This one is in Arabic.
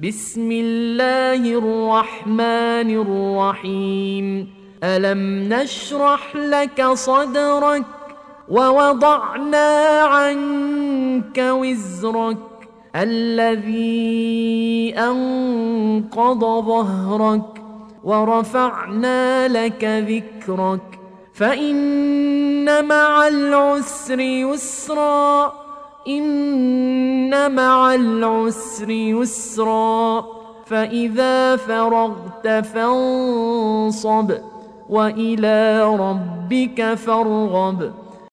بسم الله الرحمن الرحيم. ألم نشرح لك صدرك ووضعنا عنك وزرك الذي أنقض ظهرك ورفعنا لك ذكرك فإن مع العسر يسرا إن مع العسر يسرا فإذا فرغت فانصب وإلى ربك فارغب